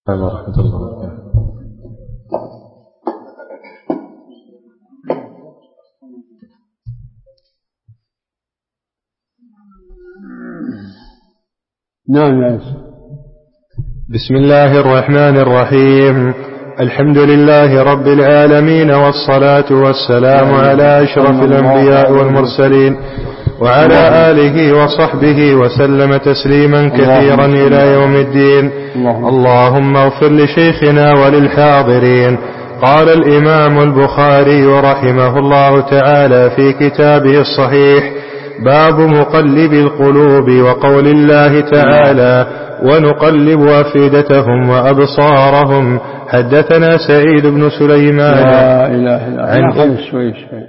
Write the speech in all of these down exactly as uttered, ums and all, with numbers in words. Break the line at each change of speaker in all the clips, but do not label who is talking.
ورحمة الله وبركاته.
نعم يا أخي.
بسم الله الرحمن الرحيم. الحمد لله رب العالمين، والصلاة والسلام على أشرف الأنبياء والمرسلين وعلى آله وصحبه وسلم تسليما كثيرا إلى يوم الدين. اللهم اغفر لشيخنا وللحاضرين. قال الإمام البخاري رحمه الله تعالى في كتابه الصحيح: باب مقلب القلوب، وقول الله تعالى: ونقلب أفئدتهم وأبصارهم. حدثنا سعيد بن سليمان.
لا إله إلا الله. شوي شوي.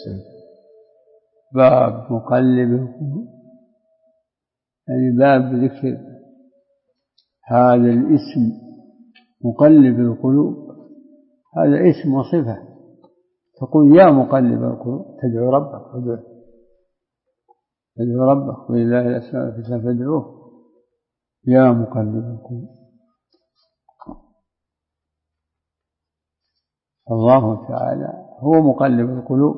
باب مقلب القلوب، يعني باب ذكر هذا الاسم مقلب القلوب. هذا اسم وصفة، تقول يا مقلب القلوب، تدعو ربك تدعو, تدعو ربك ولله الأسماء الحسنى فادعوه يا مقلب القلوب. الله تعالى هو مقلب القلوب،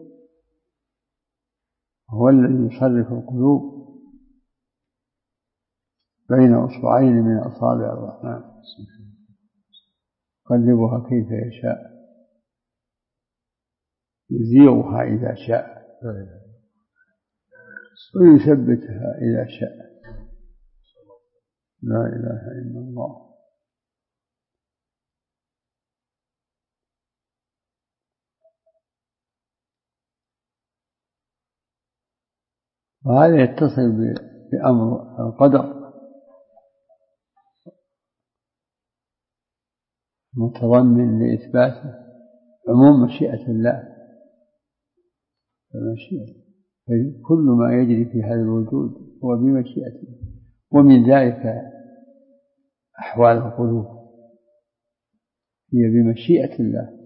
هو الذي يصرف القلوب بين أصبعين من أصابع الرحمن، يقلبها كيف يشاء، يزيغها إذا شاء ويثبتها إذا شاء. لا إله إلا الله. وهذا يتصل بأمر القدر متضمن لإثبات عموم مشيئة الله، فمشيئة كل ما يجري في هذا الوجود هو بمشيئته، ومن ذلك أحوال القلوب هي بمشيئة الله،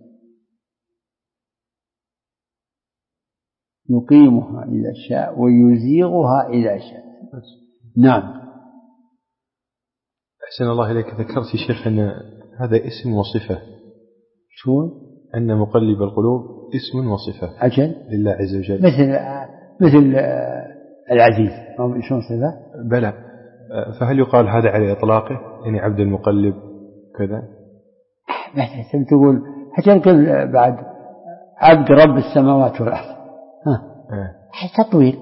يقيمها إذا شاء ويزيغها إذا شاء. نعم.
أحسن الله إليك. ذكرت يا شيخ أن هذا اسم وصفة.
شو؟
أن مقلب القلوب اسم وصفة
أجل
لله عز وجل،
مثل مثل العزيز أو شو صفة؟
بلى. فهل يقال هذا على إطلاقه، يعني عبد المقلب كذا؟
مثل تقول حتى بعد عبد رب السماوات والأرض، ها أه. تطويل.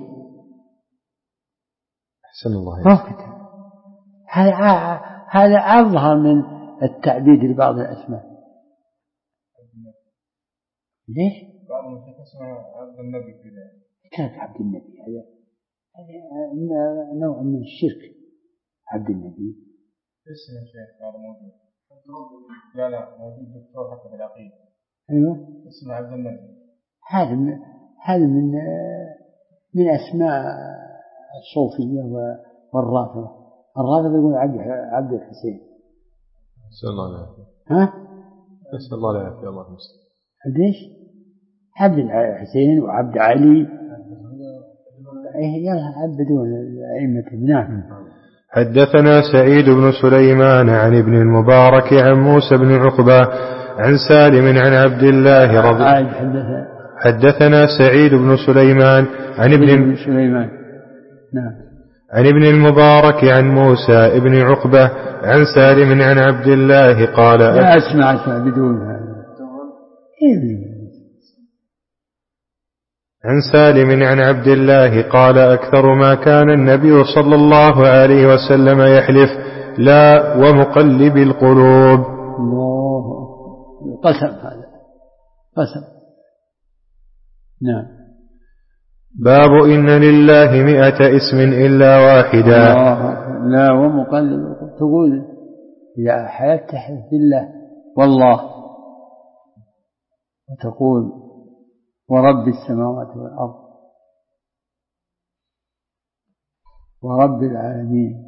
أحسن الله إليك.
هذا هذا أظهر من التعبيد لبعض الأسماء. ليش؟
بعض الناس اسمه عبد النبي كذا.
كيف عبد النبي؟ هذا هذا نوع من الشرك. عبد النبي
اسم يا شيخ هذا موجود. لا لا موجود دكتور حتى في العقيدة.
أيوة.
اسمه عبد النبي.
هذا من هذا من من أسماء الصوفية والرافضة. الرافضة يقول عبد عبد الحسين.
نسأل الله العافية.
ها؟
نسأل الله العافية. الله المستعان.
عبد إيش؟ عبد الحسين وعبد علي. إيه يلا عبدون الأئمة. نعم.
حدثنا سعيد بن سليمان عن ابن المبارك عن موسى بن عقبة عن سالم عن عبد الله رضي الله عنه. حدثنا سعيد بن سليمان عن ابن
سليمان نعم
عن ابن المبارك عن موسى ابن عقبة عن سالم عن عبد الله قال:
لا أسمع بدون هذا.
عن سالم عن عبد الله قال: أكثر ما كان النبي صلى الله عليه وسلم يحلف: لا ومقلب القلوب.
الله قسم، هذا قسم. نعم.
باب إن لله مئة اسم إلا واحدا.
لا ومقلب القلوب، تقول إذا حلفت تحلف بالله والله، وتقول ورب السماوات والأرض ورب العالمين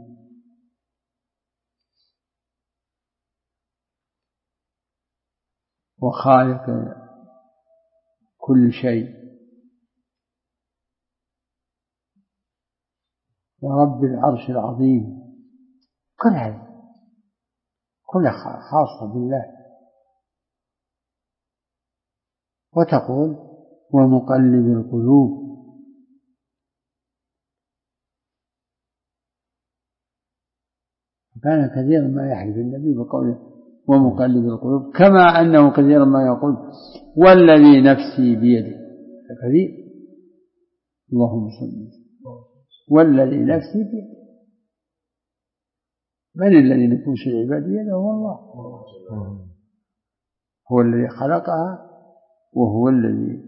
وخالق كل شيء ورب العرش العظيم. كل هذا كلها خاصة بالله. وتقول ومقلب القلوب، كان كثيرا ما يحلف النبي بقوله ومقلب القلوب، كما أنه كثيرا ما يقول والذي نفسي بيده، كثير اللهم صل والذي نفسي بيده. من الذي نفوس العباد بيده؟ هو الله، هو الذي خلقها وهو الذي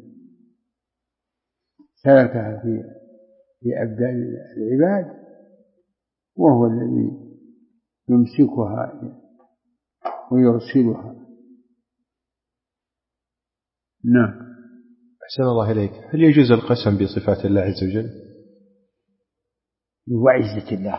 سلكها في في أبدان العباد، وهو الذي يمسكها ويرسلها. نعم.
أحسن الله إليك. هل يجوز القسم بصفات الله عز وجل؟
وعزة الله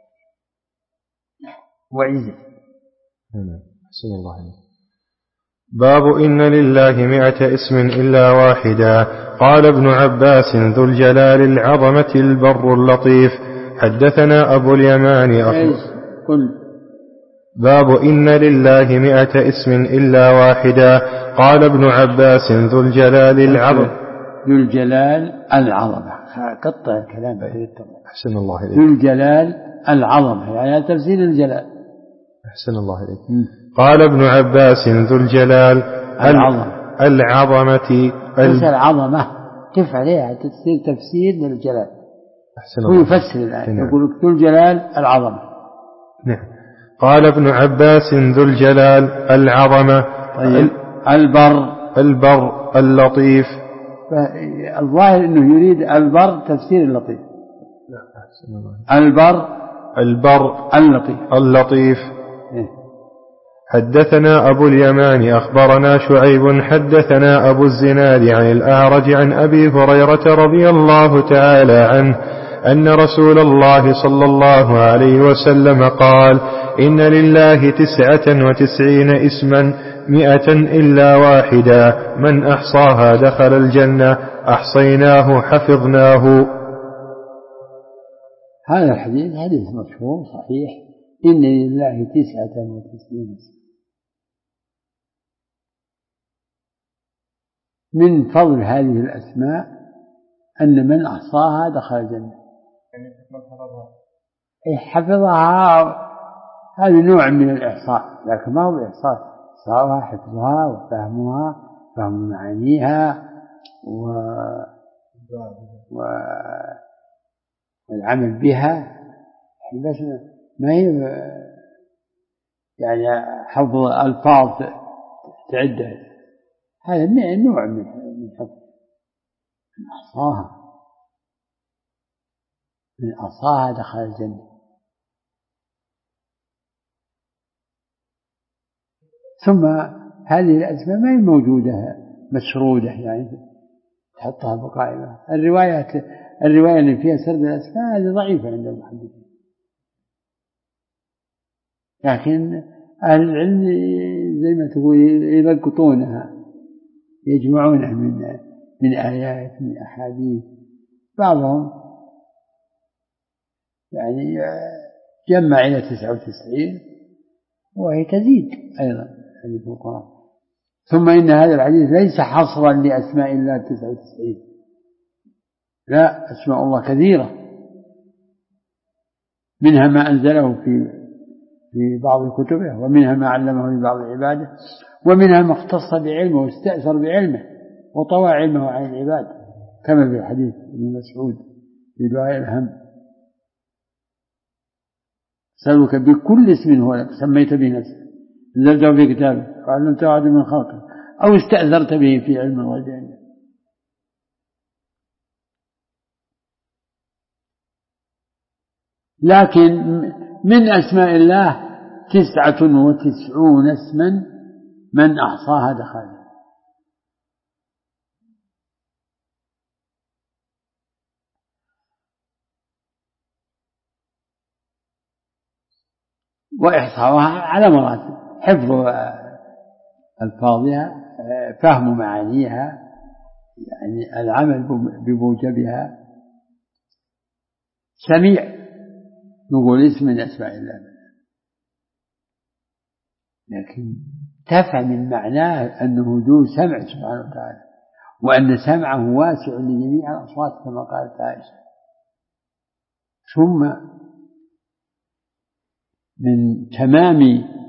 وعزة.
نعم. أحسن الله إليك. باب إن لله مئة اسم إلا واحدا. قال ابن عباس ذو الجلال العظمة البر اللطيف. حدثنا أبو اليمان
قل
باب إن لله مئة اسم إلا واحدا. قال ابن عباس ذو الجلال العظمة
ذو الجلال العظمة. قطع الكلام.
أحسن الله إليك.
ذو الجلال العظمة يعني تفسير الجلال.
أحسن الله إليك. م. قال ابن عباس ذو الجلال
العظمة
العظمة
ال... العظمة كيف عليها تفسير تفسير للجلال.
أحسن
الله. هو يفسر الآن يقول ذو الجلال العظمة.
نعم. قال ابن عباس ذو الجلال العظمة.
طيب. البر
البر اللطيف.
الظاهر أنه يريد البر تفسير اللطيف. البر
البر
اللطيف
اللطيف. حدثنا أبو اليمان أخبرنا شعيب حدثنا أبو الزناد عن الأعرج عن أبي هريرة رضي الله تعالى عنه أن رسول الله صلى الله عليه وسلم قال إن لله تسعة وتسعين اسما مئة إلا واحدا من أحصاها دخل الجنة أحصيناه حفظناه.
هذا الحديث حديث مشهور صحيح. إن لله تسعة وتسعين اسما. من فضل هذه الأسماء أن من أحصاها دخل الجنة. أي حفظها. هذا نوع من الإحصاء لكن ما هو الإحصاء. إحصاءها حفظها وفهمها فهم معانيها و... و... والعمل بها. بس ما هي يعني حفظ ألفاظ تعدها. هذا نوع من حفظ. من أحصاها من أحصاها دخل الجنة. ثم هذه الأسماء ما هي موجودة مسرودة يعني تحطها بقائمة. الروايات الرواية اللي فيها سرد الأسماء هذه ضعيفة عند المحدثين. لكن أهل العلم زي ما تقول يلقطونها يجمعونها من من آيات من أحاديث. بعضهم يعني جمع إلى تسعة وتسعين وهي تزيد أيضا في القرآن. ثم إن هذا الحديث ليس حصرا لأسماء الله تسعة وتسعين. لا، أسماء الله كثيرة منها ما أنزله في في بعض كتبه ومنها ما علمه لبعض عباده ومنها ما اختص بعلمه واستأثر بعلمه وطوى علمه عن العباد كما في الحديث ابن مسعود في دعاء الهم سألوك بكل اسم هو لك سميت به نفسك نزلته في كتابه وعلمته أحد من خلقه أو استأثرت به في علم الغيب عندك. لكن من أسماء الله تسعة وتسعون اسما من أحصاها دخل. وإحصاؤها على مراتب: حفظ ألفاظها، فهم معانيها، يعني العمل بموجبها. سميع نقول اسم من أسماء الله. لكن تفهم المعنى أنه ذو سمع سبحانه وتعالى، وأن سمعه واسع لجميع الأصوات كما قالت عائشة. ثم من تمام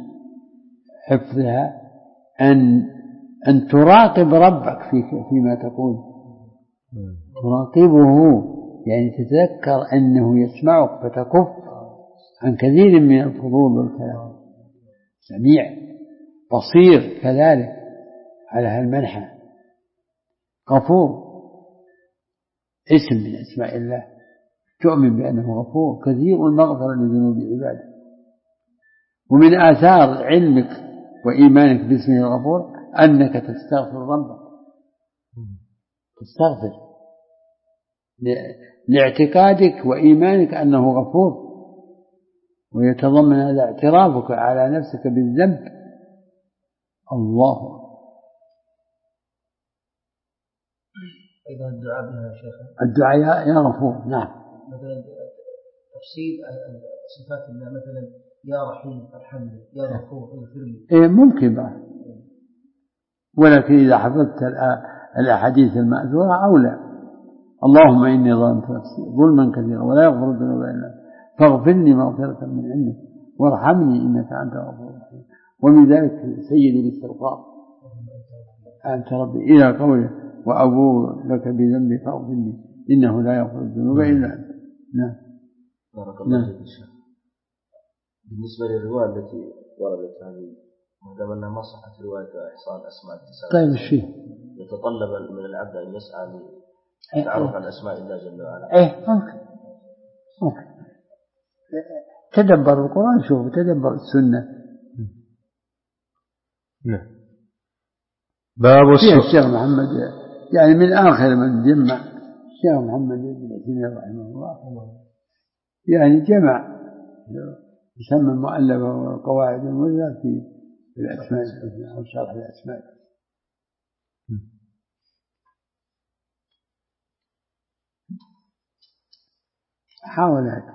حفظها أن أن تراقب ربك في فيما تقول، تراقبه يعني تتذكر أنه يسمعك فتكف عن كثير من الفضول والكلام. سميع بصير كذلك على هالمنحى. غفور اسم من أسماء الله، تؤمن بأنه غفور كثير المغفرة لذنوب عباده. ومن آثار علمك وإيمانك باسمه الغفور أنك تستغفر ربك، تستغفر لاعتقادك وإيمانك أنه غفور، ويتضمن هذا اعترافك على نفسك بالذنب. الله
أيضا الدعاء بها يا شيخ،
الدعاء يا غفور. نعم.
مثلا تفسير صفات الله، مثلا يا رحيم ارحمني، يا غفور اغفر لي.
إيه ممكن بقى، ولكن إذا حفظت الأحاديث المأثورة أولى. اللهم إني ظلمت نفسي ظلما كثيرا ولا يغفر الذنوب إلا أنت فاغفر لي مغفرة من عندك وارحمني إنك أنت الغفور الرحيم. ومن ذلك سيد الاستغفار أنت ربي إلى قوله وأبوء لك بذنبي فاغفر لي إنه لا يغفر الذنوب إلا أنت. نعم.
بارك الله فيك. بالنسبة للرواية التي وردت هذه، ما دام أنها ما صحت رواية إحصاء الأسماء التسعة،
طيب الشيء
يتطلب من العبد أن يسعى لتعرف عن أسماء الله جل وعلا.
إيه ممكن ممكن تدبر القرآن، شوف تدبر السنة.
نعم. باب
السؤال الشيخ محمد يعني من آخر من جمع الشيخ محمد بن عثيمين رحمه الله، يعني جمع يسمى المؤلفة والقواعد المثلى في الأسماء الحسنى أو شرح الأسماء. حاول هذا.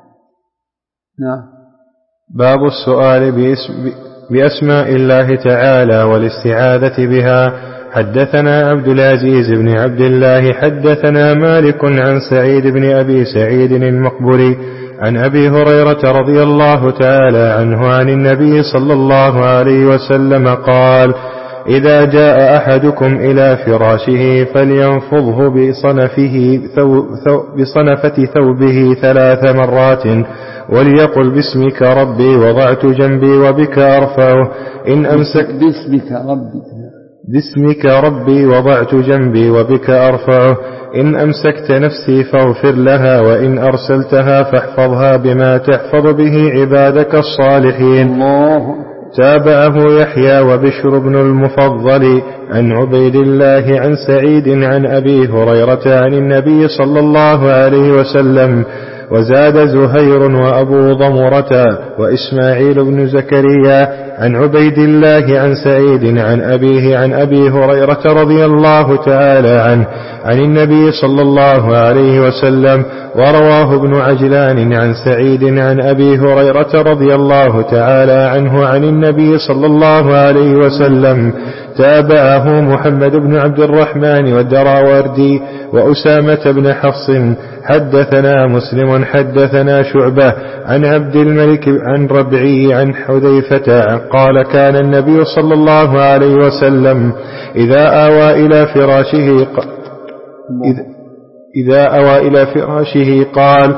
نعم.
باب السؤال باسم بأسماء الله تعالى والاستعاذة بها. حدثنا عبد العزيز بن عبد الله حدثنا مالك عن سعيد بن أبي سعيد المقبري عن أبي هريرة رضي الله تعالى عنه عن النبي صلى الله عليه وسلم قال: إذا جاء أحدكم إلى فراشه فلينفضه بصنفه ثو ثو بصنفة ثوبه ثلاث مرات وليقل باسمك ربي وضعت جنبي وبك أرفعه إن أمسك
باسمك ربي
باسمك ربي وضعت جنبي وبك أرفعه إن أمسكت نفسي فاغفر لها وإن أرسلتها فاحفظها بما تحفظ به عبادك الصالحين.
الله.
تابعه يحيى وبشر بن المفضل عن عبيد الله عن سعيد عن أبي هريرة عن النبي صلى الله عليه وسلم. وزاد زهير وأبو ضمرة وإسماعيل بن زكريا عن عبيد الله عن سعيد عن أبيه عن أبي هريرة رضي الله تعالى عنه عن النبي صلى الله عليه وسلم. ورواه ابن عجلان عن سعيد عن أبي هريرة رضي الله تعالى عنه عن النبي صلى الله عليه وسلم. تابعه محمد بن عبد الرحمن والدراوردي وأسامة بن حفص. حدثنا مسلم حدثنا شعبة عن عبد الملك عن ربعي عن حذيفة قال: كان النبي صلى الله عليه وسلم إذا آوى إلى فراشه ق... إذ... إذا آوى إلى فراشه قال: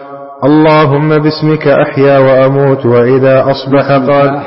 اللهم باسمك أحيا وأموت. وإذا أصبح قال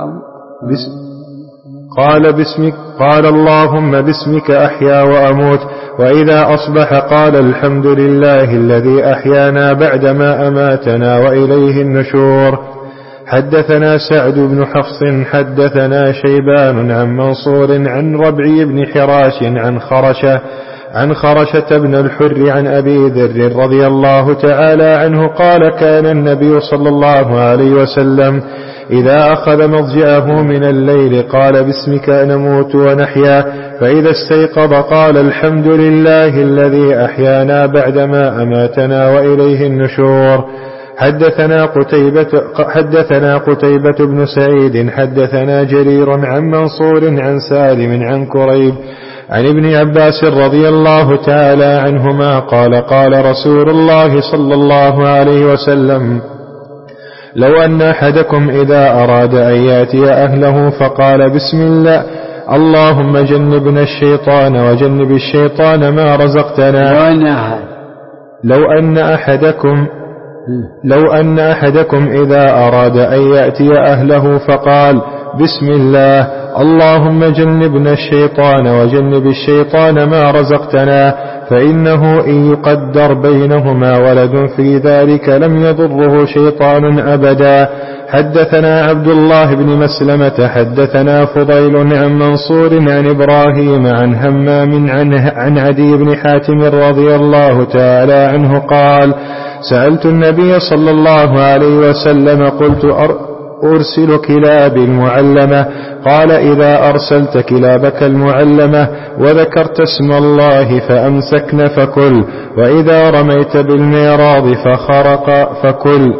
بس... قال باسمك قال اللهم باسمك أحيا وأموت. وإذا أصبح قال الحمد لله الذي أحيانا بعدما أماتنا وإليه النشور. حدثنا سعد بن حفص حدثنا شيبان عن منصور عن ربعي بن حراش عن خرشة عن خرشة بن الحر عن أبي ذر رضي الله تعالى عنه قال: كان النبي صلى الله عليه وسلم إذا أخذ مضجعه من الليل قال: باسمك نموت ونحيا. فإذا استيقظ قال: الحمد لله الذي أحيانا بعدما أماتنا وإليه النشور. حدثنا قتيبة, حدثنا قتيبة بن سعيد حدثنا جرير عن منصور عن سالم عن كريب عن ابن عباس رضي الله تعالى عنهما قال قال رسول الله صلى الله عليه وسلم لو أن أحدكم إذا أراد أن يأتي أهله فقال بسم الله اللهم جنبنا الشيطان وجنب الشيطان ما رزقتنا لو أن أحدكم لو أن أحدكم إذا أراد أن يأتي أهله فقال بسم الله اللهم جنبنا الشيطان وجنب الشيطان ما رزقتنا فإنه إن يقدر بينهما ولد في ذلك لم يضره شيطان أبدا. حدثنا عبد الله بن مسلمة حدثنا فضيل عن منصور عن إبراهيم عن همام عن, عن عدي بن حاتم رضي الله تعالى عنه قال سألت النبي صلى الله عليه وسلم قلت أرسل كلابي المعلمة قال إذا أرسلت كلابك المعلمة وذكرت اسم الله فأمسكن فكل وإذا رميت بالميراض فخرق فكل.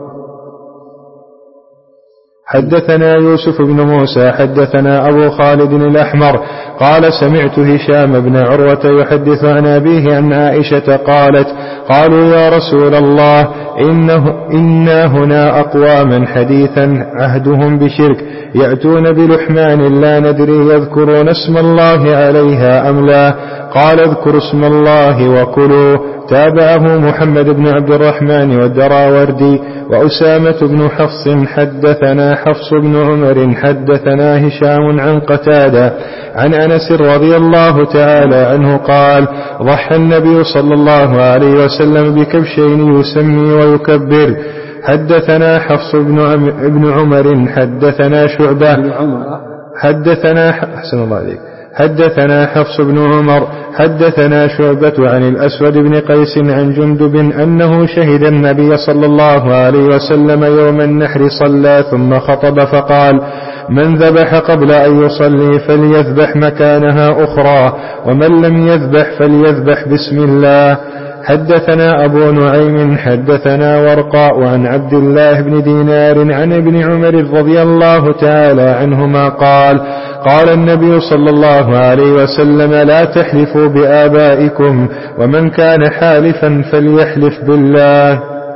حدثنا يوسف بن موسى حدثنا أبو خالد الأحمر قال سمعت هشام بن عروة يحدث عن أبيه عن عائشة قالت قالوا يا رسول الله إنه إنا هنا أقواما حديثا عهدهم بشرك يأتون بلحمان لا ندري يذكرون اسم الله عليها أم لا قال اذكروا اسم الله وكلوا. تابعه محمد بن عبد الرحمن والدراوردي وأسامة بن حفص حدثنا حفص بن عمر حدثنا هشام عن قتادة عن أنس رضي الله تعالى عنه قال ضحى النبي صلى الله عليه وسلم بكبشين يسمي ويكبر. حدثنا حفص بن عمر حدثنا شعبة حدثنا أحسن الله عليك حدثنا حفص بن عمر حدثنا شعبة عن الأسود بن قيس عن جندب أنه شهد النبي صلى الله عليه وسلم يوم النحر صلى ثم خطب فقال من ذبح قبل أن يصلي فليذبح مكانها أخرى ومن لم يذبح فليذبح بسم الله. حدثنا أبو نعيم حدثنا ورقاء عن عبد الله بن دينار عن ابن عمر رضي الله تعالى عنهما قال قال النبي صلى الله عليه وسلم لا تحلفوا بآبائكم ومن كان حالفا فليحلف بالله.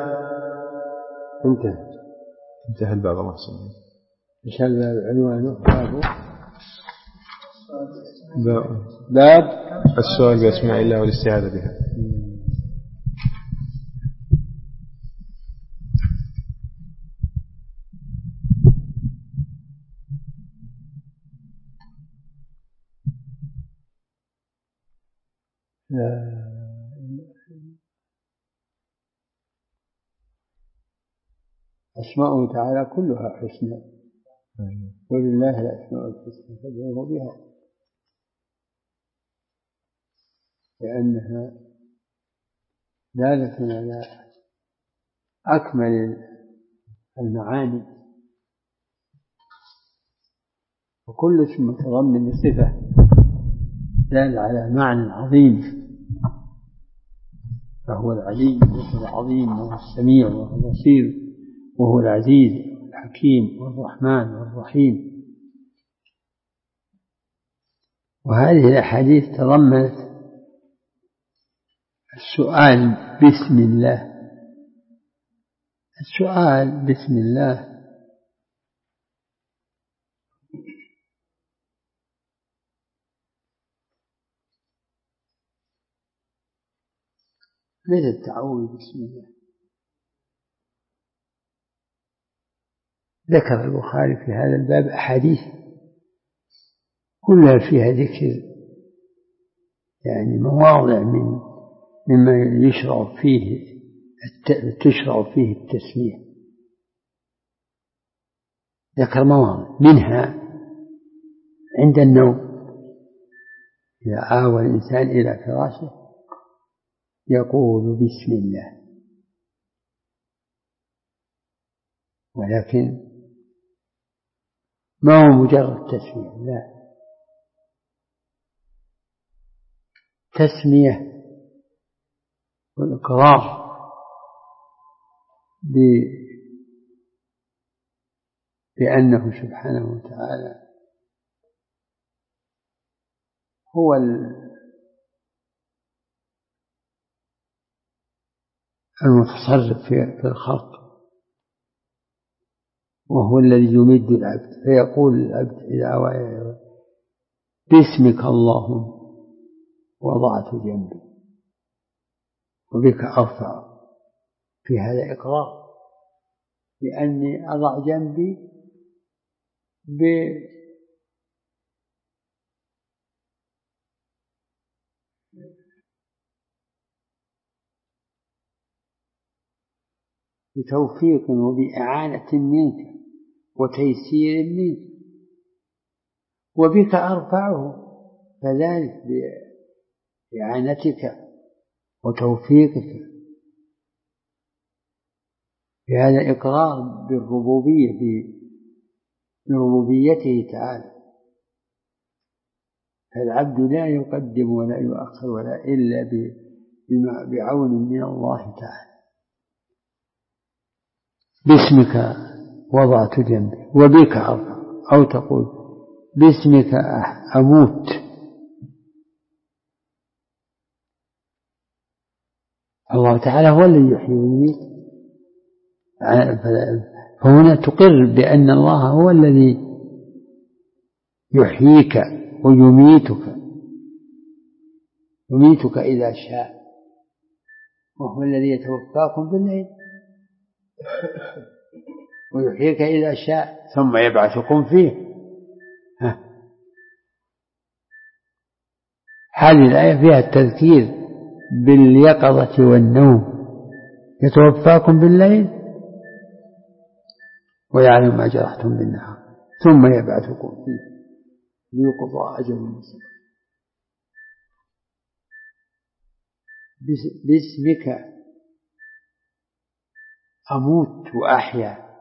انتهى
انتهى الباب. الله سبحانه
إن شاء الله عنوانه
باب
باب
السؤال بأسماء الله والاستعاذة بها.
أسماؤه تعالى كلها حسنى ولله الأسماء الحسنى فادعوه بها لأنها دالة على أكمل المعاني وكل اسم متضمن صفة دال على معنى عظيم فهو العلي وهو العظيم وهو السميع وهو البصير وهو العزيز الحكيم والرحمن والرحيم. وهذه الأحاديث تضمنت السؤال بسم الله. السؤال بسم الله مثل التعوذ بسم الله. ذكر البخاري في هذا الباب أحاديث كلها فيها ذكر يعني مواضع من مما يشرع فيه تشرع فيه التسمية. ذكر مواضع منها عند النوم إذا آوى الإنسان إلى فراشه يقول بسم الله، ولكن ما هو مجرد تسمية، لا، تسمية والإقرار بأنه سبحانه وتعالى هو المتصرف في الخلق، وهو الذي يمد العبد، فيقول العبد إذا وعي باسمك اللهم وضعت جنبي وبك أرفع. في هذا إقرار بأني أضع جنبي بتوفيق وبإعانة منك وتيسير منك، وبك أرفعه، فذلك بإعانتك وتوفيقك. في هذا إقرار بالربوبية، بربوبيته تعالى. فالعبد لا يقدم ولا يؤخر ولا إلا بعون من الله تعالى. باسمك وضعت جنبي وبك أرفع، أو تقول باسمك أموت. الله تعالى هو الذي يحيي ويميت، فهنا تقر بأن الله هو الذي يحييك ويميتك، يميتك إذا شاء، وهو الذي يتوفاكم بالليل ويحييك إذا شاء ثم يبعثكم فيه. ها. هذه الآية فيها التذكير باليقظة والنوم، يتوفاكم بالليل ويعلم ما جرحتم بالنهار ثم يبعثكم فيه ليقضى أجل مسمى. باسمك أموت وأحيا،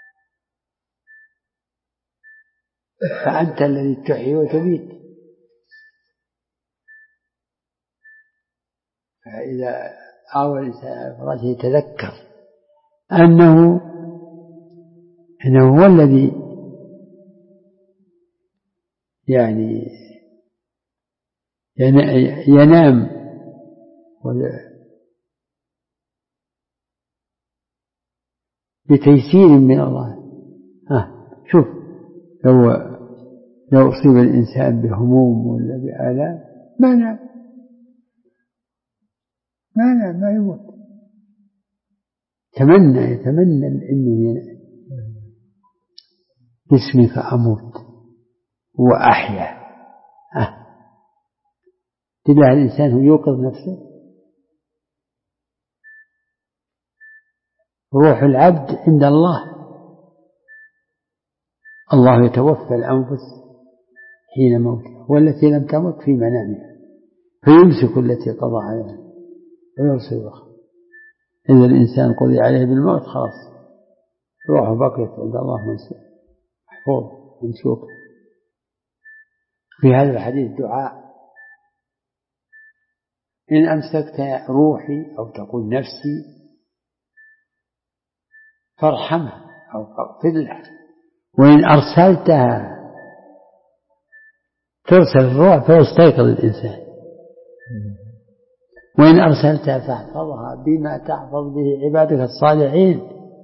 فأنت الذي تحيي وتميت. فإذا آوى الإنسان فراشه يتذكر أنه أنه هو الذي يعني ينام بتيسير من الله. ها شوف، لو لو أصيب الإنسان بهموم ولا بآلام ما نام ما نام ما يموت، تمنى يتمنى إنه ينام. باسمك أموت وأحيا. ها تبع الإنسان هو يوقظ نفسه. روح العبد عند الله، الله يتوفى الأنفس حين موتها والتي لم تمت في منامها فيمسك التي قضى عليها ويرسل الأخرى. إذا الإنسان قضي عليه بالموت خلاص روحه بقيت عند الله محفوظ ممسوك. في هذا الحديث دعاء: إن أمسكت روحي أو تقول نفسي فارحمها أو اغفر لها، وإن أرسلتها ترسل الروح فيستيقظ الإنسان، وإن أرسلتها فاحفظها بما تحفظ به عبادك الصالحين.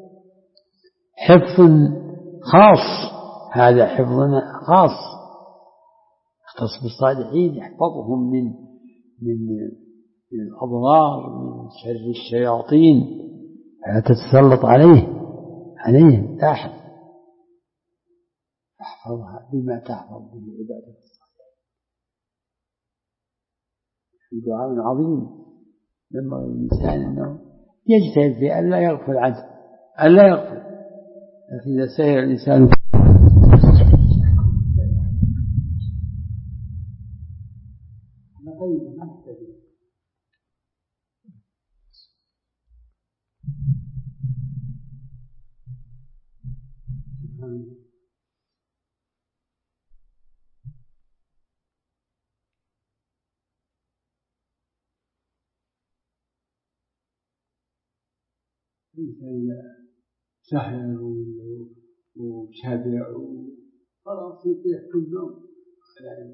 حفظ خاص، هذا حفظنا خاص يختص بالصالحين، يحفظهم من من من الأضرار، من شر الشياطين، لا تتسلط عليه عليهم. لاحظ: احفظها بما تحفظ به عبادك الصالحين. دعاء عظيم لما الإنسان أنه يجتهد في أن لا يغفل عنه، أن لا يغفل. لكن إذا سهل الإنسان إذا سهر وشبع خلاص يطيح كل يوم على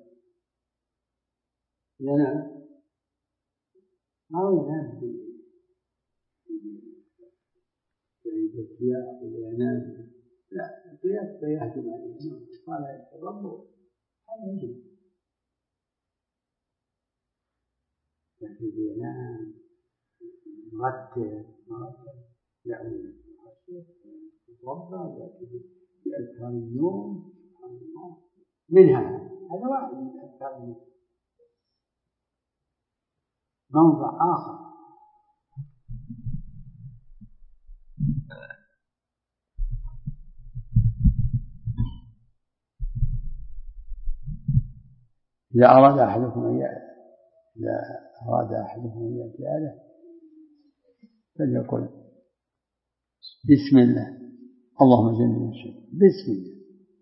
ينام ما ينام بالارتياح ولا ينام، لا القياس فيهجم عليه النوم قال يتربه هذا يجب، لكن ينام مرتب مرتب يعني يتوضا بأذكار النوم سبحان الله منها، هذا واحد من أذكار النوم. موضع آخر إذا أراد أحدكم أن إذا أراد أحدكم أن يأتي آله فليقل بسم الله اللهم جنبنا الشيطان بسم الله،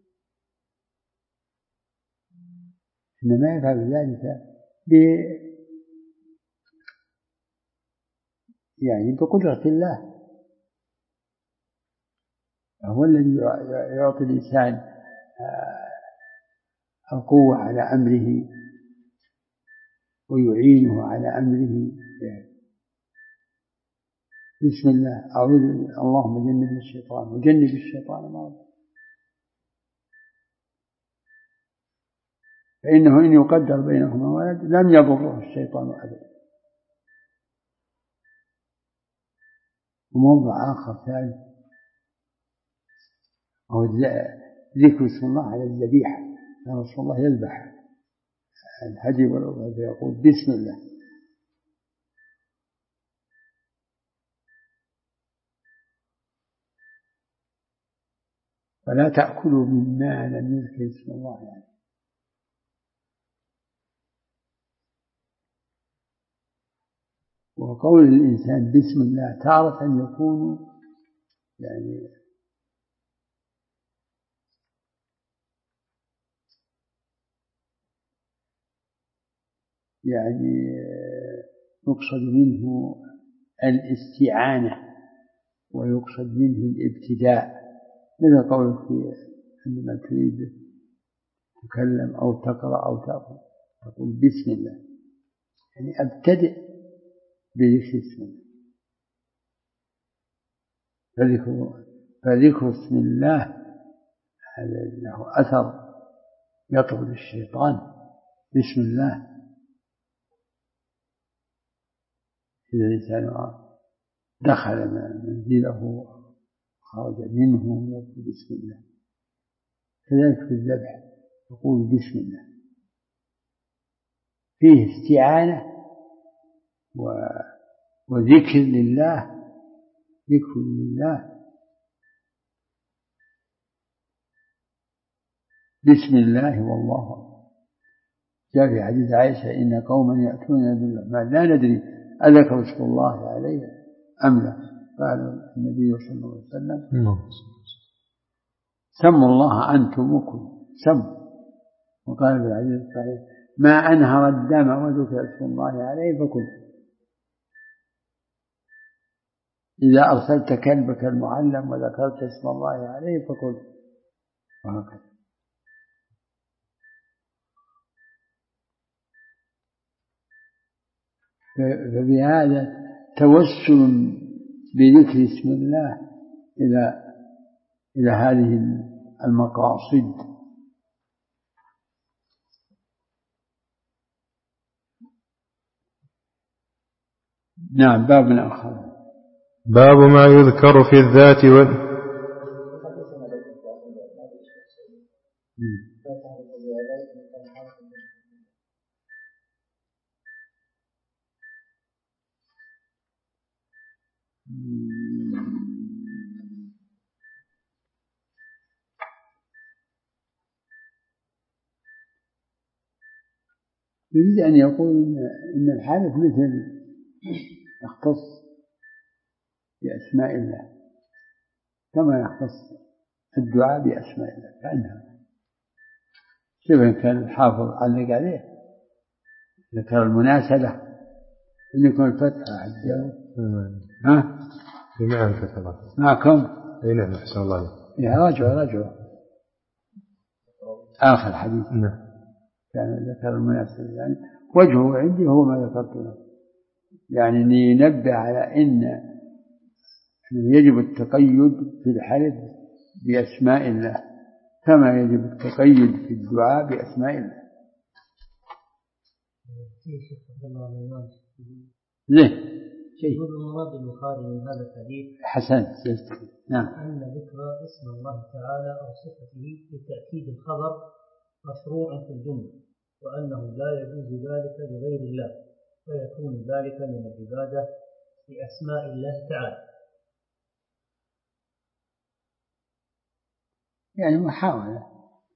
إنما يفعل ذلك ب يعني بقدرة الله، هو الذي يعطي الإنسان القوة على أمره ويعينه على أمره. بسم الله أعوذ اللهم جنب الشيطان وجنب الشيطان ما رزقنا، فإنه إن يقدر بينهما ولد لم يضره الشيطان أبدا. وموضع آخر ثالث هو ذكر اسم الله على الذبيحة، كان رسول الله يذبح الهدي والأضحية فيقول بسم الله. فلا تأكلوا مما لم يذكر اسم الله يعني. وقول الإنسان بسم الله تارة يكون يعني يعني يقصد منه الاستعانة ويقصد منه الابتداء، مثل قولك عندما تريد تتكلم أو تقرأ أو تأكل تقول بسم الله، يعني أبتدئ بذكر اسم الله. فذكر, فذكر اسم الله هذا له أثر يطرد الشيطان. بسم الله إذا الإنسان دخل منزله خرج منه يقول بسم الله. كذلك في الذبح يقول بسم الله، فيه استعانة وذكر لله، ذكر لله. بسم الله والله أكبر. جاء في حديث عائشة إن قوما يأتون بالرحمن لا ندري أذكر اسم الله عليه أم لا، قال النبي صلى الله عليه وسلم سموا الله أنتم وكلوا سموا. وقال في الحديث الصحيح ما أنهر الدم وذكر اسم الله عليه فكل. إذا أرسلت كلبك المعلم وذكرت اسم الله عليه فكل، وهكذا. فبهذا توسل بذكر اسم الله إلى إلى هذه المقاصد. نعم. باب آخر
باب ما يذكر في الذات وال
يريد أن يقول إن الحالة مثل يختص بأسماء الله كما يختص الدعاء بأسماء الله، كأنها شبه كان الحافظ علق عليه ذكر المناسبة أن يكون الفتحة حجة ها
في معنا كتبات
معكم؟
أي نعم أحسن الله عليك.
يا راجع راجع آخر حديث
نعم
كان ذكر المناسب يعني وجهه عندي هو ما ذكرت له يعني ينبه على إن يجب التقيد في الحلف بأسماء الله كما يجب التقيد في الدعاء بأسماء الله. ليه؟
شيء مراد البخاري من هذا الحديث
حسن نعم
أن ذكر اسم الله تعالى أو صفته لتأكيد الخبر مشروع في الجملة وأنه لا يجوز ذلك لغير الله فيكون ذلك من العبادة لأسماء الله تعالى.
يعني محاولة.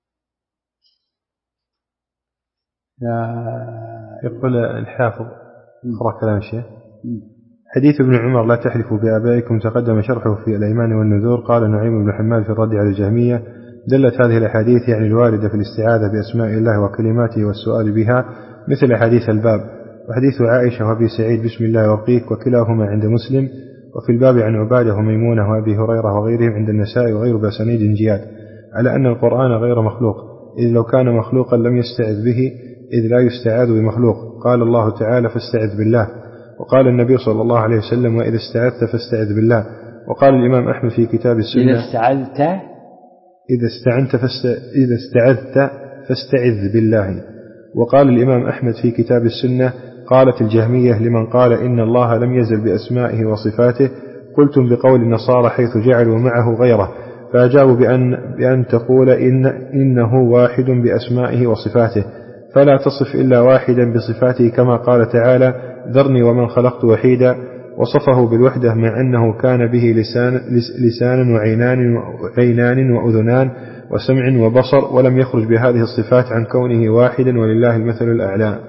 يقول الحافظ اقرأ كلام الشيخ حديث ابن عمر لا تحلفوا بآبائكم تقدم شرحه في الأيمان والنذور. قال نعيم بن حماد في الرد على الجهمية دلت هذه الأحاديث يعني الواردة في الاستعاذة بأسماء الله وكلماته والسؤال بها مثل حديث الباب وحديث عائشة وأبي سعيد بسم الله وقيك وكلاهما عند مسلم وفي الباب عن عبادة وميمونة وأبي هريرة وغيرهم عند النساء وغير بأسانيد جياد على أن القرآن غير مخلوق إذ لو كان مخلوقا لم يستعذ به إذ لا يستعاذ بمخلوق. قال الله تعالى فاستعذ بالله وقال النبي صلى الله عليه وسلم وإذا استعذت فاستعذ بالله. وقال الإمام أحمد في كتاب السنة
إذا استعذت
إذا استعنت فاست... إذا استعذت فاستعذ بالله. وقال الإمام أحمد في كتاب السنة قالت الجهمية لمن قال إن الله لم يزل بأسمائه وصفاته قلتم بقول النصارى حيث جعلوا معه غيره فأجابوا بأن, بأن تقول إن إنه واحد بأسمائه وصفاته فلا تصف إلا واحدا بصفاته كما قال تعالى ذرني ومن خلقت وحيدا وصفه بالوحدة مع أنه كان به لسان, لسان وعينان, وعينان وأذنان وسمع وبصر ولم يخرج بهذه الصفات عن كونه واحدا ولله المثل الأعلى.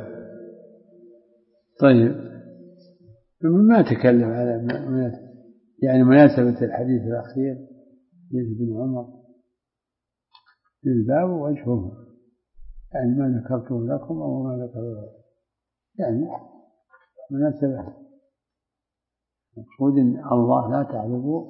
طيب ما تكلم على يعني مناسبة الحديث الأخير بن عمر في الباب وجهه يعني ما ذكرته لكم أو ما ذكرته لكم يعني مناسبة مقصود إن الله لا تعرفوا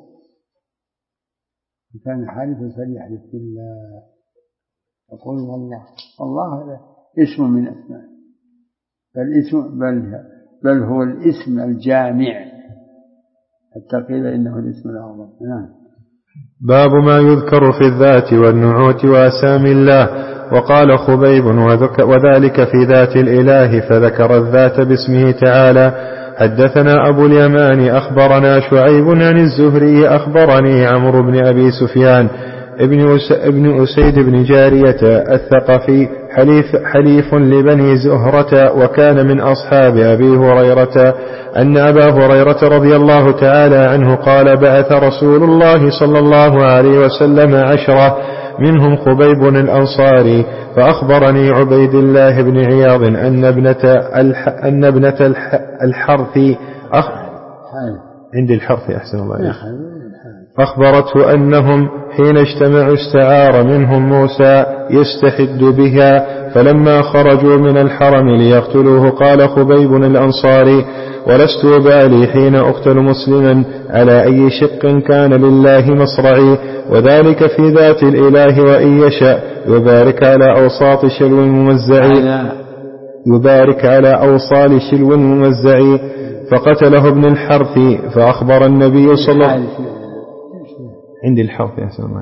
إن كان حالفا فليحلف بالله يقول والله الله اسم من أسماء بل, اسم بل, بل هو الاسم الجامع حتى قيل إنه الاسم الأعظم. نعم.
باب ما يذكر في الذات والنعوت وأسامي الله. وقال خبيب وذلك في ذات الإله فذكر الذات باسمه تعالى. حدثنا أبو اليمان أخبرنا شعيب عن الزهري أخبرني عمرو بن أبي سفيان ابن أسيد بن جارية الثقفي حليف, حليف لبني زهرة وكان من أصحاب أبي هريرة أن أبا هريرة رضي الله تعالى عنه قال بعث رسول الله صلى الله عليه وسلم عشرة منهم خبيب الأنصاري فأخبرني عبيد الله بن عياض أن ابنة, الح... أن ابنة الح... الحرث أخ... عند الحرث أحسن الله عليك أخبرته أنهم حين اجتمعوا استعار منهم موسى يستحد بها فلما خرجوا من الحرم ليقتلوه قال خبيب الأنصاري ولست أبالي حين أقتل مسلما على أي شق كان لله مصرعي وذلك في ذات الإله وإن يشاء يبارك على أوساط شلو ممزعي يبارك على أوصال شلو ممزعي فقتله ابن الحرث فأخبر النبي صلى الله عليه وسلم عند الحرث يا سلام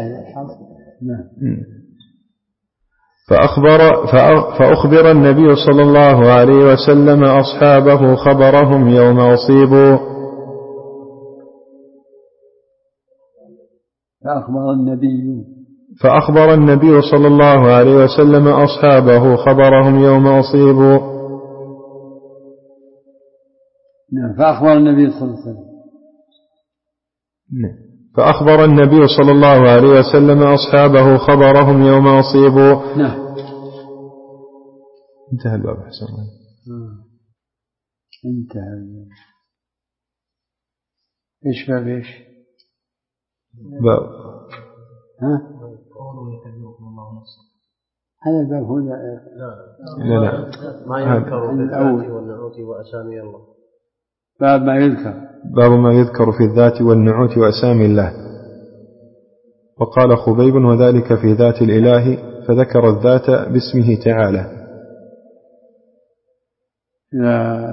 فأخبر فأخبر النبي صلى الله عليه وسلم أصحابه خبرهم يوم أصيبوا
فأخبر النبي
فأخبر النبي صلى الله عليه وسلم أصحابه خبرهم يوم أصيبوا.
نعم. فأخبر النبي صلى الله عليه وسلم
نعم. فأخبر النبي صلى الله عليه وسلم أصحابه خبرهم يوم أصيبوا.
نعم.
انتهى الباب حسن الله.
انتهى الباب. إيش باب إيش؟
باب
ها؟ هذا الباب هو لا
لا لا
ما يذكر في الذات والنعوت وأسامي الله.
باب ما يذكر
باب ما يذكر في الذات والنعوت وأسامي الله. وقال خبيب وذلك في ذات الإله، فذكر الذات باسمه تعالى.
لا،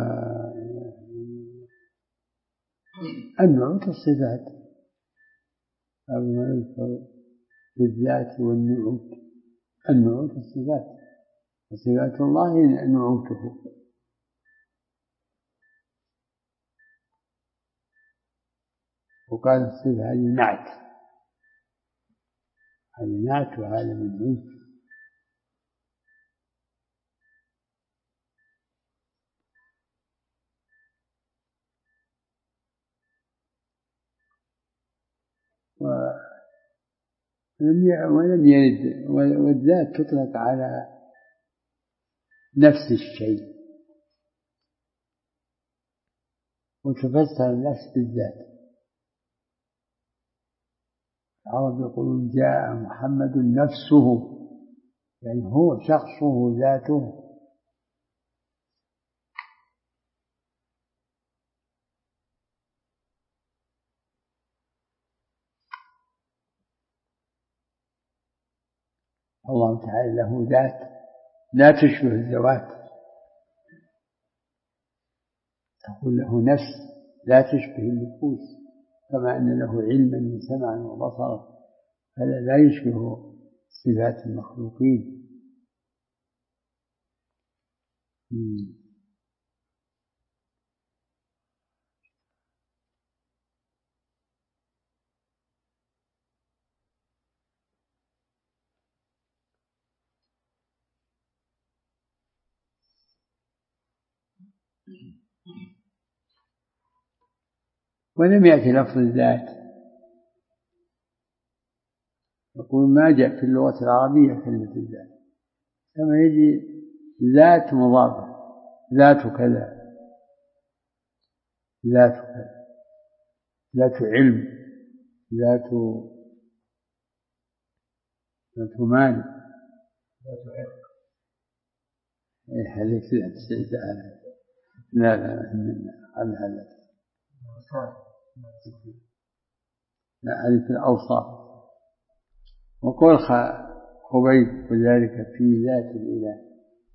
النعوت الصفات، باب ما يذكر في الذات والنعوت. النعوت الصفات، وصفات الله نعوته. وقال الصفة هذه نعت، هذه نعت وهذا منعوت. ولم يرد، والذات تطلق على نفس الشيء، وتفسر النفس بالذات. العرب يقولون جاء محمد نفسه، يعني هو شخصه ذاته. الله تعالى له ذات لا تشبه الذوات، تقول له نفس لا تشبه النفوس، كما أن له علما وسمعا وبصرا، هذا لا يشبه صفات المخلوقين. ولم يأتي لفظ الذات، يقول ما جاء في اللغة العربية كلمة الذات، كما يجي ذات مضافة، ذات كذا، ذات كذا، ذات علم، ذات ذات مال، ذات عرق. إيه هذيك ذات لا لا لا لا لا هذه في الأوصاف. وقول خبيب وذلك في ذات الإله،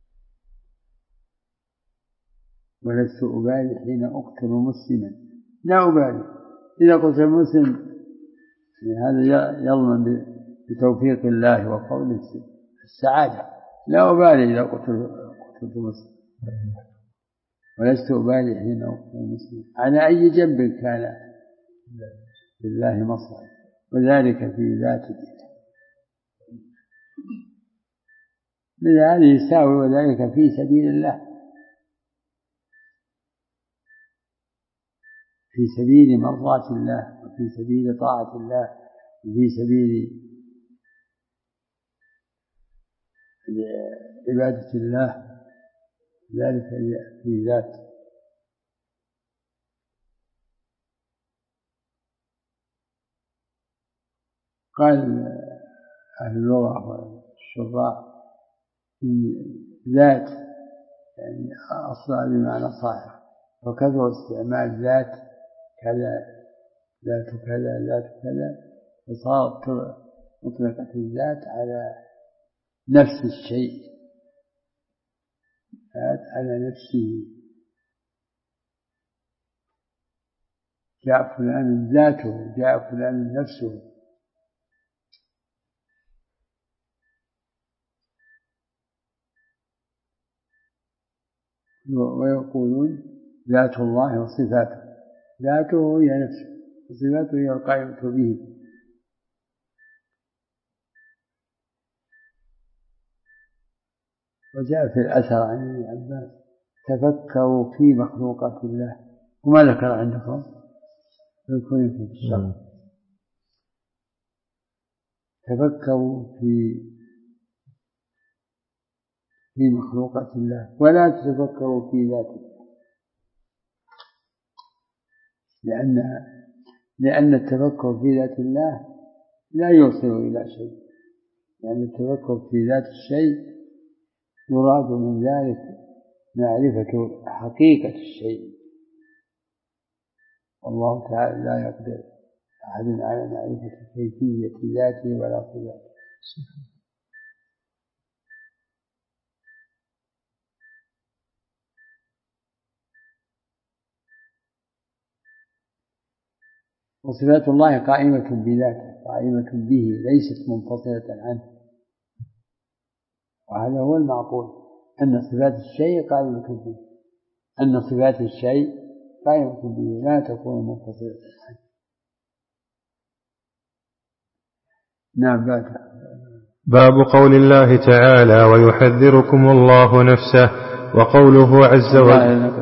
ولست أبالي حين أقتل مسلما، لا أبالي إذا قتل مسلم، هذا يضمن بتوفيق الله وقوله السعادة، لا أبالي إذا قتلت مسلم، ولست أبالي حين أقتل مسلم على أي جنب كان لله مصلحة، وذلك في ذات الإله. لذلك يساوي وذلك في سبيل الله، في سبيل مرضاة الله، وفي سبيل طاعة الله، وفي سبيل عبادة الله، ذلك في ذات. قال أهل اللغة والشراح إن ذات يعني أصلها بمعنى صاحب، وكثر استعمال ذات كذا، ذات كذا، ذات كذا، فصارت مطلقة الذات على نفس الشيء، ذات على نفسه. جاء فلان ذاته، جاء فلان نفسه. ويقولون ذات الله وصفاته، ذاته هي نفسه، وصفاته هي القائمة به. وجاء في الأثر عن ابن عباس تفكروا في مخلوقات الله، وما ذكر عندكم يكون في الشرع، تفكروا في في مخلوقات الله ولا تتفكروا في ذات الله، لأن لأن التفكر في ذات الله لا يوصل إلى شيء، لأن التفكر في ذات الشيء يراد من ذلك معرفة حقيقة الشيء، والله تعالى لا يقدر أحد على معرفة كيفية ذاته ولا صفاته. وصفات الله قائمة بذاته قائمة به ليست منفصلة عنه، وهذا هو المعقول أن صفات الشيء قائمة به، أن صفات الشيء قائمة به لا تكون منفصلة عنه. نعم. بعد
باب قول الله تعالى ويحذركم الله نفسه، وقوله عز وجل.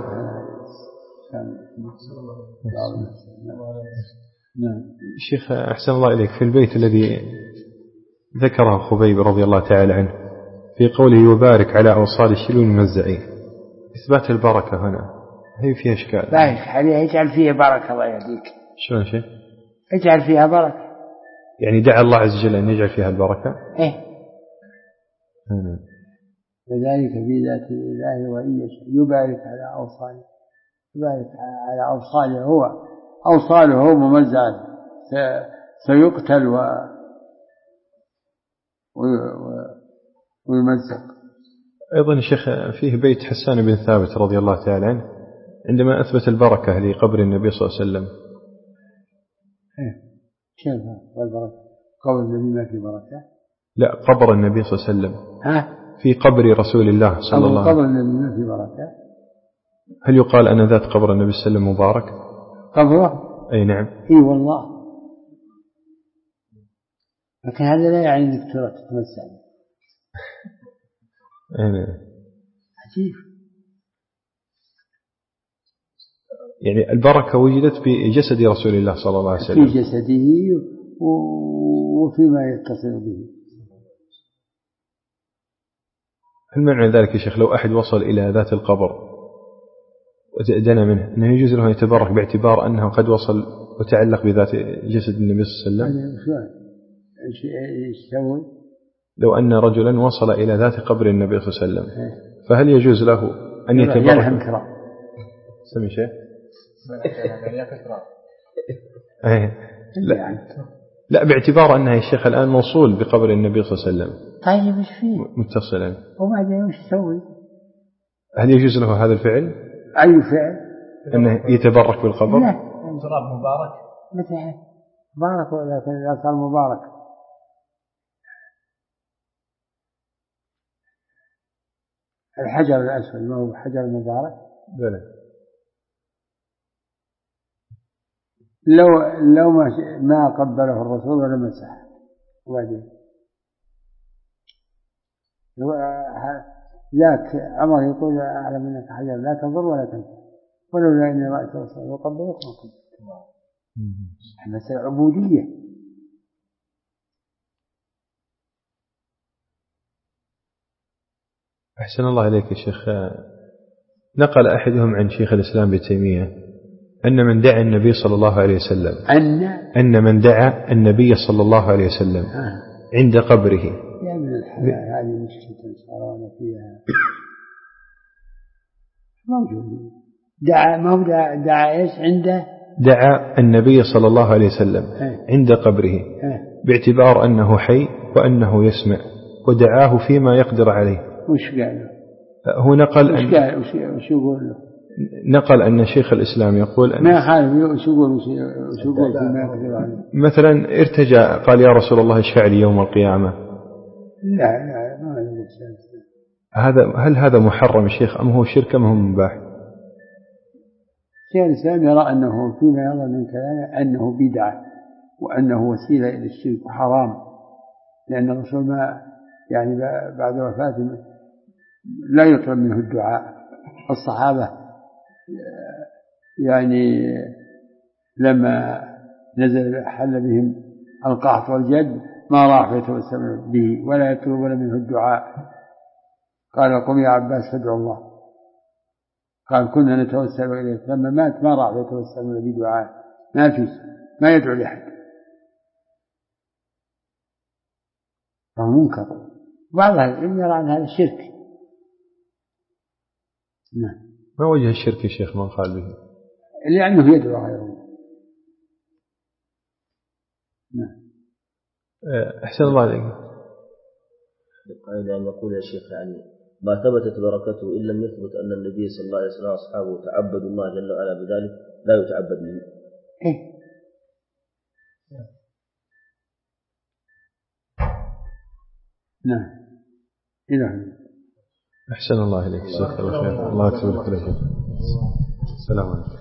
نعم.
شيخ أحسن الله إليك، في البيت الذي ذكره خبيب رضي الله تعالى عنه في قوله يبارك على أوصال الشلول الممزعين، إثبات البركة هنا هي فيها إشكال.
لا عليه يجعل فيها بركة الله يهديك.
شلون شيء؟
يجعل فيها بركة،
يعني دعا الله عز وجل أن يجعل فيها البركة.
إيه. هنا. وذلك في ذات الله وإن يشاء يبارك على أوصاله، يبارك على أوصاله، هو أوصاله ممزعة سيقتل و... و... ويمزق.
أيضا يا شيخ فيه بيت حسان بن ثابت رضي الله تعالى عنه عندما أثبت البركة لقبر النبي صلى الله عليه وسلم.
إيه كيف والبركة؟ قبر النبي ما في بركة؟
لا، قبر النبي صلى الله عليه وسلم.
ها؟
في قبر رسول الله صلى الله عليه وسلم.
قبر النبي ما في بركة؟
هل يقال أن ذات قبر النبي صلى الله عليه وسلم مبارك؟
قبره؟
أي نعم.
إي والله، لكن هذا لا يعني أنك ترى تتمسع.
أي نعم.
عجيب.
يعني البركة وجدت في جسد رسول الله صلى الله عليه وسلم،
في جسده وفيما يتصل به.
هل معنى ذلك يا شيخ لو أحد وصل إلى ذات القبر ودنا منه أنه يجوز له أن يتبرك باعتبار أنه قد وصل وتعلق بذات جسد النبي صلى الله عليه وسلم؟
إيش يسوي؟
لو أن رجلا وصل إلى ذات قبر النبي صلى الله عليه وسلم فهل يجوز له أن يتبرك؟ سمي شيء؟ لا لا، باعتبار أنها يا شيخ الآن موصول بقبر النبي صلى الله عليه وسلم.
طيب إيش فيه؟
متصلا.
وبعدين وش يسوي؟
هل يجوز له هذا الفعل؟
أي فعل؟
أنه يتبرك بالقبر؟
لا.
تراب مبارك.
متى مبارك ولكن لا صار مبارك. الحجر الأسود ما هو حجر مبارك؟
بلى.
لو لو ما ما قبله الرسول ولا مسح وبعدين ذاك عمر يقول أعلم منك حجر لا تضر ولا تنفع ولولا إني رأيت الرسول يقبلك ما كنت. مسألة عبودية.
أحسن الله إليك يا شيخ. نقل أحدهم عن شيخ الإسلام ابن تيمية أن من دعا النبي صلى الله عليه وسلم
أن
أن من دعا النبي صلى الله عليه وسلم
آه.
عند قبره.
يا من الحلال هذه مشكلة صارنا فيها موجود. دعا ما هو دعا, دعا إيش عنده؟
دعا النبي صلى الله عليه وسلم
آه.
عند قبره
آه.
باعتبار أنه حي وأنه يسمع ودعاه فيما يقدر عليه.
وش قال؟
هو نقل
وش قال؟ وش, وش يقول له؟
نقل أن شيخ الإسلام يقول أن
ما خالف وش يقول وش يقول فيما يقدر عليه.
مثلا ارتجى قال يا رسول الله اشفع لي يوم القيامة.
لا لا ما يقول شيء.
هذا هل هذا محرم يا شيخ أم هو شرك أم هو مباح؟
شيخ الإسلام يرى أنه فيما يرى من كلامه أنه بدعة وأنه وسيلة إلى الشرك وحرام، لأن الرسول ما يعني بعد وفاته لا يطلب منه الدعاء. الصحابة يعني لما نزل حل بهم القحط والجد ما راح يتوسل به ولا يطلبون منه الدعاء. قال قم يا عباس فادعوا الله. قال كنا نتوسل إليه، لما مات ما راح يتوسل بدعاء، ما في ما يدعو لأحد، فهو منكر. بعض العلم يرى أن هذا الشرك. نعم.
ما وجه الشرك يا شيخ من قال به؟
لأنه يدعو غيره. نعم.
أحسن الله عليك.
القائل أن يقول يا شيخ يعني ما ثبتت بركته إن لم يثبت أن النبي صلى الله عليه وسلم وأصحابه تعبدوا الله جل وعلا بذلك لا يتعبد به.
إيه؟ نعم. إذا
أحسن الله إليك. الله يكتب لك. السلام عليكم.